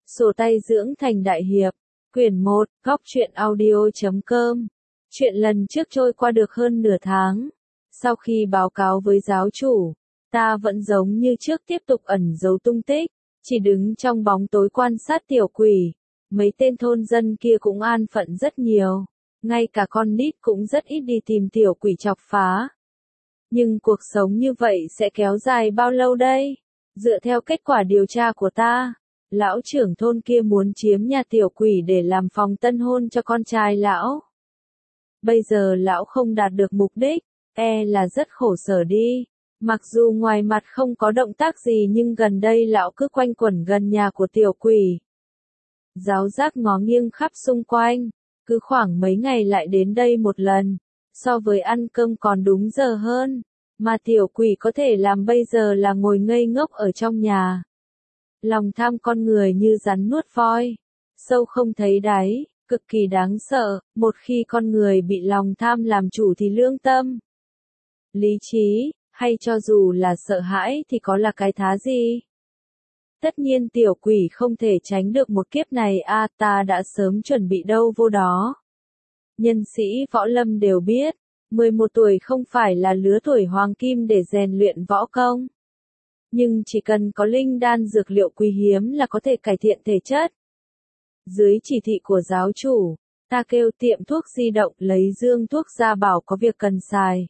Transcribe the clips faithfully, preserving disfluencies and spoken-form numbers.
Sổ tay dưỡng thành đại hiệp, quyển một, góc truyện audio chấm com. Chuyện lần trước trôi qua được hơn nửa tháng. Sau khi báo cáo với giáo chủ, ta vẫn giống như trước tiếp tục ẩn giấu tung tích, chỉ đứng trong bóng tối quan sát tiểu quỷ. Mấy tên thôn dân kia cũng an phận rất nhiều, ngay cả con nít cũng rất ít đi tìm tiểu quỷ chọc phá. Nhưng cuộc sống như vậy sẽ kéo dài bao lâu đây? Dựa theo kết quả điều tra của ta, lão trưởng thôn kia muốn chiếm nhà tiểu quỷ để làm phòng tân hôn cho con trai lão. Bây giờ lão không đạt được mục đích, e là rất khổ sở đi. Mặc dù ngoài mặt không có động tác gì nhưng gần đây lão cứ quanh quẩn gần nhà của tiểu quỷ. Giáo giác ngó nghiêng khắp xung quanh, cứ khoảng mấy ngày lại đến đây một lần, so với ăn cơm còn đúng giờ hơn, mà tiểu quỷ có thể làm bây giờ là ngồi ngây ngốc ở trong nhà. Lòng tham con người như rắn nuốt voi, sâu không thấy đáy, cực kỳ đáng sợ, một khi con người bị lòng tham làm chủ thì lương tâm, lý trí, hay cho dù là sợ hãi thì có là cái thá gì? Tất nhiên tiểu quỷ không thể tránh được một kiếp này a à, ta đã sớm chuẩn bị đâu vô đó. Nhân sĩ võ lâm đều biết, mười một tuổi không phải là lứa tuổi hoàng kim để rèn luyện võ công. Nhưng chỉ cần có linh đan dược liệu quý hiếm là có thể cải thiện thể chất. Dưới chỉ thị của giáo chủ, ta kêu tiệm thuốc di động lấy dương thuốc ra bảo có việc cần xài.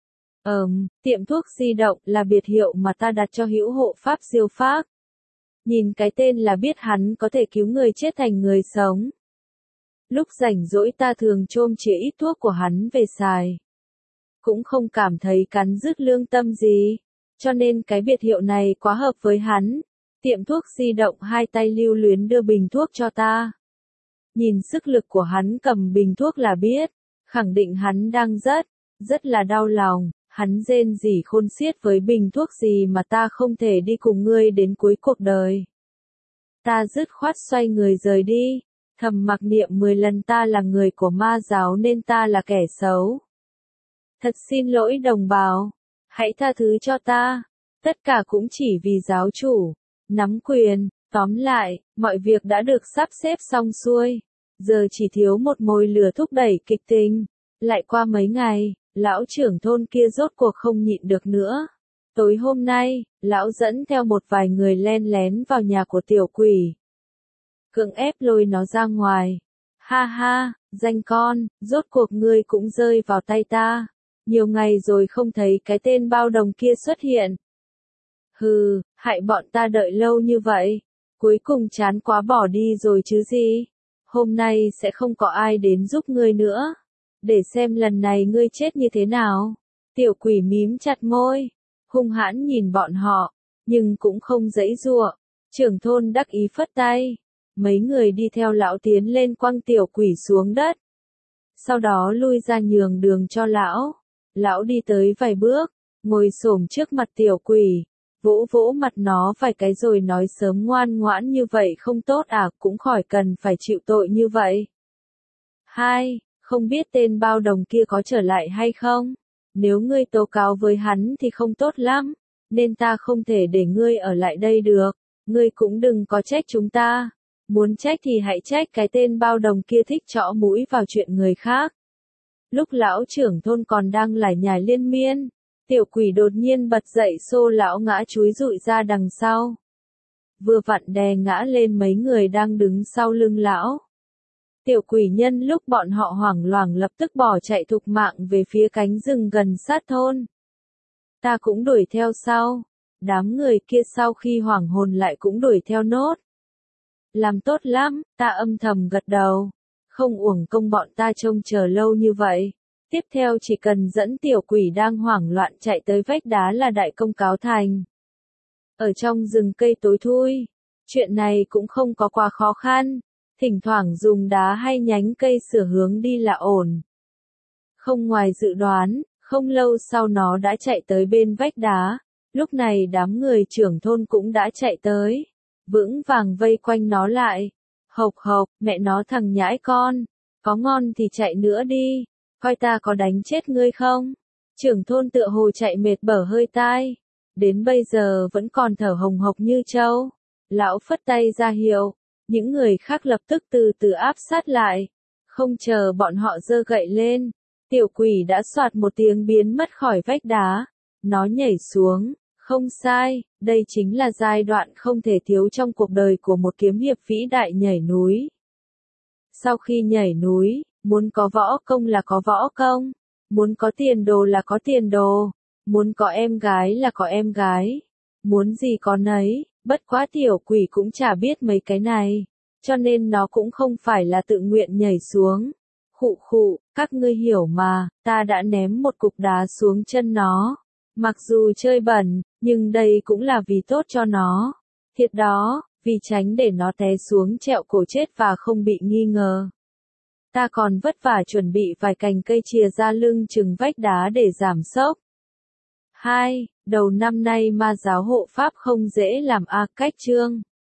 Ờm, tiệm thuốc di động là biệt hiệu mà ta đặt cho hữu hộ pháp Diêu Phác. Nhìn cái tên là biết hắn có thể cứu người chết thành người sống. Lúc rảnh rỗi ta thường chôm chĩa ít thuốc của hắn về xài. Cũng không cảm thấy cắn rứt lương tâm gì, cho nên cái biệt hiệu này quá hợp với hắn. Tiệm thuốc di động hai tay lưu luyến đưa bình thuốc cho ta. Nhìn sức lực của hắn cầm bình thuốc là biết, khẳng định hắn đang rất, rất là đau lòng. Hắn rên rỉ khôn xiết với bình thuốc gì mà ta không thể đi cùng ngươi đến cuối cuộc đời. Ta dứt khoát xoay người rời đi, thầm mặc niệm mười lần ta là người của ma giáo nên ta là kẻ xấu. Thật xin lỗi đồng bào, hãy tha thứ cho ta, tất cả cũng chỉ vì giáo chủ, nắm quyền, tóm lại, mọi việc đã được sắp xếp xong xuôi, giờ chỉ thiếu một mồi lửa thúc đẩy kịch tính. Lại qua mấy ngày, lão trưởng thôn kia rốt cuộc không nhịn được nữa. Tối hôm nay, lão dẫn theo một vài người len lén vào nhà của tiểu quỷ. Cưỡng ép lôi nó ra ngoài. Ha ha, danh con, rốt cuộc ngươi cũng rơi vào tay ta. Nhiều ngày rồi không thấy cái tên bao đồng kia xuất hiện. Hừ, hại bọn ta đợi lâu như vậy. Cuối cùng chán quá bỏ đi rồi chứ gì. Hôm nay sẽ không có ai đến giúp ngươi nữa. Để xem lần này ngươi chết như thế nào. Tiểu quỷ mím chặt môi, hung hãn nhìn bọn họ, nhưng cũng không giãy giụa. Trưởng thôn đắc ý phất tay, mấy người đi theo lão tiến lên quăng tiểu quỷ xuống đất. Sau đó lui ra nhường đường cho lão. Lão đi tới vài bước, ngồi xổm trước mặt tiểu quỷ, vỗ vỗ mặt nó vài cái rồi nói sớm ngoan ngoãn như vậy không tốt à, cũng khỏi cần phải chịu tội như vậy. Hai, không biết tên bao đồng kia có trở lại hay không? Nếu ngươi tố cáo với hắn thì không tốt lắm, nên ta không thể để ngươi ở lại đây được. Ngươi cũng đừng có trách chúng ta. Muốn trách thì hãy trách cái tên bao đồng kia thích chõ mũi vào chuyện người khác. Lúc lão trưởng thôn còn đang lải nhải liên miên, tiểu quỷ đột nhiên bật dậy xô lão ngã chúi rụi ra đằng sau. Vừa vặn đè ngã lên mấy người đang đứng sau lưng lão. Tiểu quỷ nhân lúc bọn họ hoảng loạn lập tức bỏ chạy thục mạng về phía cánh rừng gần sát thôn. Ta cũng đuổi theo sau. Đám người kia sau khi hoảng hồn lại cũng đuổi theo nốt. Làm tốt lắm, ta âm thầm gật đầu. Không uổng công bọn ta trông chờ lâu như vậy. Tiếp theo chỉ cần dẫn tiểu quỷ đang hoảng loạn chạy tới vách đá là đại công cáo thành. Ở trong rừng cây tối thui, chuyện này cũng không có quá khó khăn. Thỉnh thoảng dùng đá hay nhánh cây sửa hướng đi là ổn. Không ngoài dự đoán, không lâu sau nó đã chạy tới bên vách đá. Lúc này đám người trưởng thôn cũng đã chạy tới. Vững vàng vây quanh nó lại. Hộc hộc, mẹ nó thằng nhãi con. Có ngon thì chạy nữa đi. Coi ta có đánh chết ngươi không? Trưởng thôn tựa hồ chạy mệt bở hơi tai. Đến bây giờ vẫn còn thở hồng hộc như trâu. Lão phất tay ra hiệu. Những người khác lập tức từ từ áp sát lại. Không chờ bọn họ giơ gậy lên, tiểu quỷ đã soạt một tiếng biến mất khỏi vách đá. Nó nhảy xuống, không sai, đây chính là giai đoạn không thể thiếu trong cuộc đời của một kiếm hiệp vĩ đại nhảy núi. Sau khi nhảy núi, muốn có võ công là có võ công, muốn có tiền đồ là có tiền đồ, muốn có em gái là có em gái, muốn gì có nấy, bất quá tiểu quỷ cũng chả biết mấy cái này, cho nên nó cũng không phải là tự nguyện nhảy xuống. Khụ khụ, các ngươi hiểu mà, ta đã ném một cục đá xuống chân nó. Mặc dù chơi bẩn, nhưng đây cũng là vì tốt cho nó. Thiệt đó, vì tránh để nó té xuống trẹo cổ chết và không bị nghi ngờ. Ta còn vất vả chuẩn bị vài cành cây chìa ra lưng chừng vách đá để giảm sốc. hai. Đầu năm nay ma giáo hộ pháp không dễ làm a cách chương.